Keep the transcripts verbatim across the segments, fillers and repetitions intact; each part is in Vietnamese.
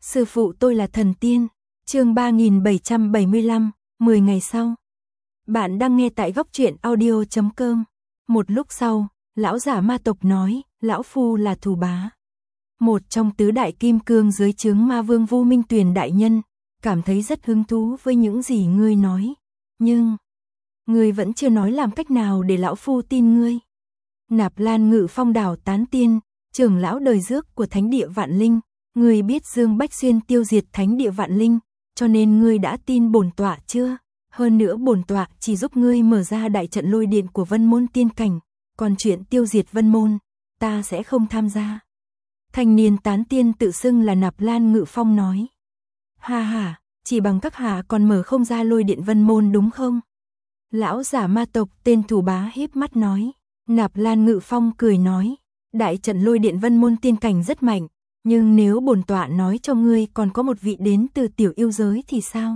Sư phụ tôi là thần tiên. Chương ba nghìn bảy trăm bảy mươi lăm, mười ngày sau. Bạn đang nghe tại góc truyện audio chấm com. Một lúc sau, lão giả ma tộc nói, lão phu là Thù Bá, một trong tứ đại kim cương dưới trướng ma vương Vu Minh Tuyền đại nhân, cảm thấy rất hứng thú với những gì ngươi nói, nhưng ngươi vẫn chưa nói làm cách nào để lão phu tin ngươi. Nạp Lan Ngự Phong đảo tán tiên, trưởng lão đời rước của Thánh địa Vạn Linh, ngươi biết Dương Bách Xuyên tiêu diệt Thánh địa Vạn Linh, cho nên ngươi đã tin bổn tọa chưa? Hơn nữa bổn tọa chỉ giúp ngươi mở ra đại trận lôi điện của Vân Môn tiên cảnh, còn chuyện tiêu diệt Vân Môn, ta sẽ không tham gia. Thanh niên tán tiên tự xưng là Nạp Lan Ngự Phong nói. Ha ha, chỉ bằng các hạ còn mở không ra lôi điện Vân Môn đúng không? Lão giả ma tộc tên Thù Bá híp mắt nói. Nạp Lan Ngự Phong cười nói, đại trận lôi điện Vân Môn tiên cảnh rất mạnh, nhưng nếu bổn tọa nói cho ngươi còn có một vị đến từ tiểu yêu giới thì sao?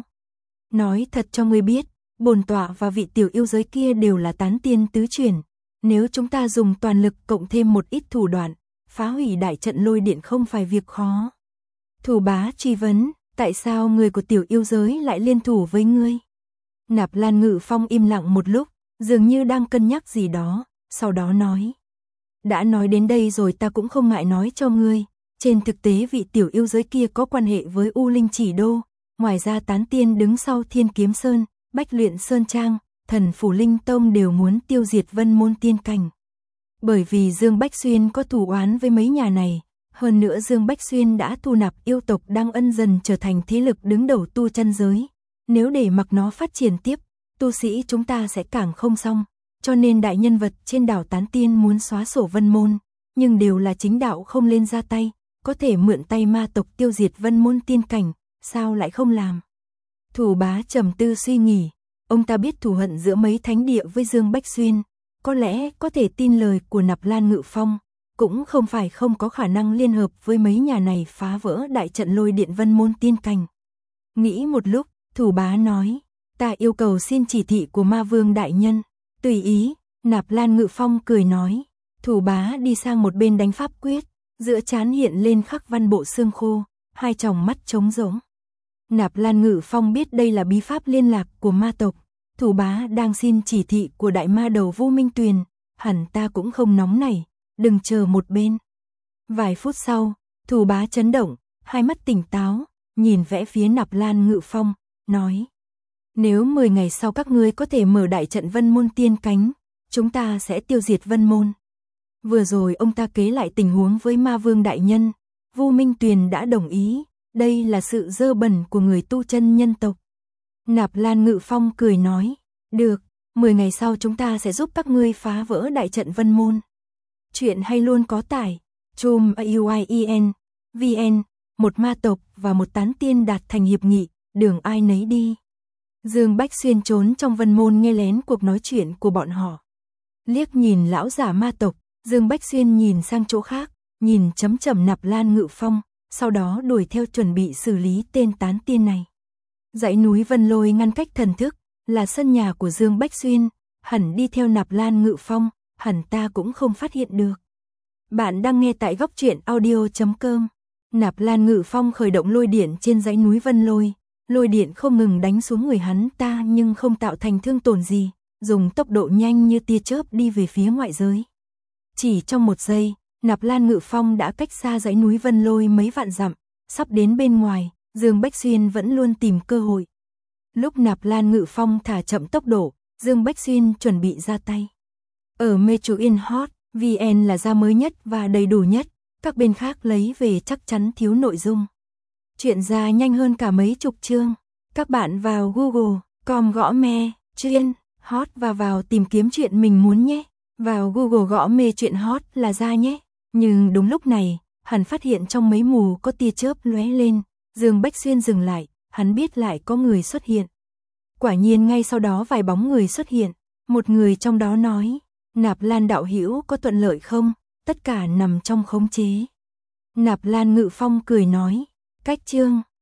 Nói thật cho ngươi biết, bổn tọa và vị tiểu yêu giới kia đều là tán tiên tứ chuyển, nếu chúng ta dùng toàn lực cộng thêm một ít thủ đoạn, phá hủy đại trận lôi điện không phải việc khó. Thù Bá truy vấn, tại sao người của tiểu yêu giới lại liên thủ với ngươi? Nạp Lan Ngự Phong im lặng một lúc, dường như đang cân nhắc gì đó, sau đó nói. Đã nói đến đây rồi ta cũng không ngại nói cho ngươi, trên thực tế vị tiểu yêu giới kia có quan hệ với U Linh Chỉ Đô, ngoài ra tán tiên đứng sau Thiên Kiếm Sơn, Bách Luyện Sơn Trang, Thần Phủ Linh Tông đều muốn tiêu diệt Vân Môn tiên cảnh. Bởi vì Dương Bách Xuyên có thù oán với mấy nhà này, hơn nữa Dương Bách Xuyên đã thu nạp yêu tộc đang ân dần trở thành thế lực đứng đầu tu chân giới, nếu để mặc nó phát triển tiếp, tu sĩ chúng ta sẽ càng không xong. Cho nên đại nhân vật trên đảo Tán Tiên muốn xóa sổ Vân Môn, nhưng đều là chính đạo không lên ra tay, có thể mượn tay ma tộc tiêu diệt Vân Môn tiên cảnh, sao lại không làm? Thù Bá trầm tư suy nghĩ, ông ta biết thù hận giữa mấy thánh địa với Dương Bách Xuyên, có lẽ có thể tin lời của Nạp Lan Ngự Phong, cũng không phải không có khả năng liên hợp với mấy nhà này phá vỡ đại trận lôi điện Vân Môn tiên cảnh. Nghĩ một lúc, Thù Bá nói, ta yêu cầu xin chỉ thị của ma vương đại nhân. Tùy ý, Nạp Lan Ngự Phong cười nói, Thù Bá đi sang một bên đánh pháp quyết, giữa trán hiện lên khắc văn bộ xương khô, hai tròng mắt trống rỗng. Nạp Lan Ngự Phong biết đây là bí pháp liên lạc của ma tộc, Thù Bá đang xin chỉ thị của đại ma đầu Vu Minh Tuyền, hẳn ta cũng không nóng nảy, đừng chờ một bên. Vài phút sau, Thù Bá chấn động, hai mắt tỉnh táo, nhìn vẽ phía Nạp Lan Ngự Phong, nói. Nếu mười ngày sau các ngươi có thể mở đại trận Vân Môn tiên cánh, chúng ta sẽ tiêu diệt Vân Môn. Vừa rồi ông ta kế lại tình huống với ma vương đại nhân, Vu Minh Tuyền đã đồng ý, đây là sự dơ bẩn của người tu chân nhân tộc. Nạp Lan Ngự Phong cười nói, được, mười ngày sau chúng ta sẽ giúp các ngươi phá vỡ đại trận Vân Môn. Chuyện hay luôn có tải, chum auien, vn, một ma tộc và một tán tiên đạt thành hiệp nghị, đường ai nấy đi. Dương Bách Xuyên trốn trong Vân Môn nghe lén cuộc nói chuyện của bọn họ. Liếc nhìn lão giả ma tộc, Dương Bách Xuyên nhìn sang chỗ khác, nhìn chấm chậm Nạp Lan Ngự Phong, sau đó đuổi theo chuẩn bị xử lý tên tán tiên này. Dãy núi Vân Lôi ngăn cách thần thức, là sân nhà của Dương Bách Xuyên, hẳn đi theo Nạp Lan Ngự Phong, hẳn ta cũng không phát hiện được. Bạn đang nghe tại góc truyện audio chấm com. Nạp Lan Ngự Phong khởi động lôi điện trên dãy núi Vân Lôi. Lôi điện không ngừng đánh xuống người hắn ta nhưng không tạo thành thương tổn gì, dùng tốc độ nhanh như tia chớp đi về phía ngoại giới. Chỉ trong một giây, Nạp Lan Ngự Phong đã cách xa dãy núi Vân Lôi mấy vạn dặm, sắp đến bên ngoài, Dương Bách Xuyên vẫn luôn tìm cơ hội. Lúc Nạp Lan Ngự Phong thả chậm tốc độ, Dương Bách Xuyên chuẩn bị ra tay. Ở Metroin Hot, vn là ra mới nhất và đầy đủ nhất, các bên khác lấy về chắc chắn thiếu nội dung. Chuyện ra nhanh hơn cả mấy chục chương. Các bạn vào Google, com gõ me, chuyện, hot và vào tìm kiếm chuyện mình muốn nhé. Vào Google gõ mê chuyện hot là ra nhé. Nhưng đúng lúc này, hắn phát hiện trong mấy mù có tia chớp lóe lên. Dương Bách Xuyên dừng lại, hắn biết lại có người xuất hiện. Quả nhiên ngay sau đó vài bóng người xuất hiện. Một người trong đó nói, Nạp Lan đạo hữu có thuận lợi không? Tất cả nằm trong khống chế. Nạp Lan Ngự Phong cười nói. Cách chương,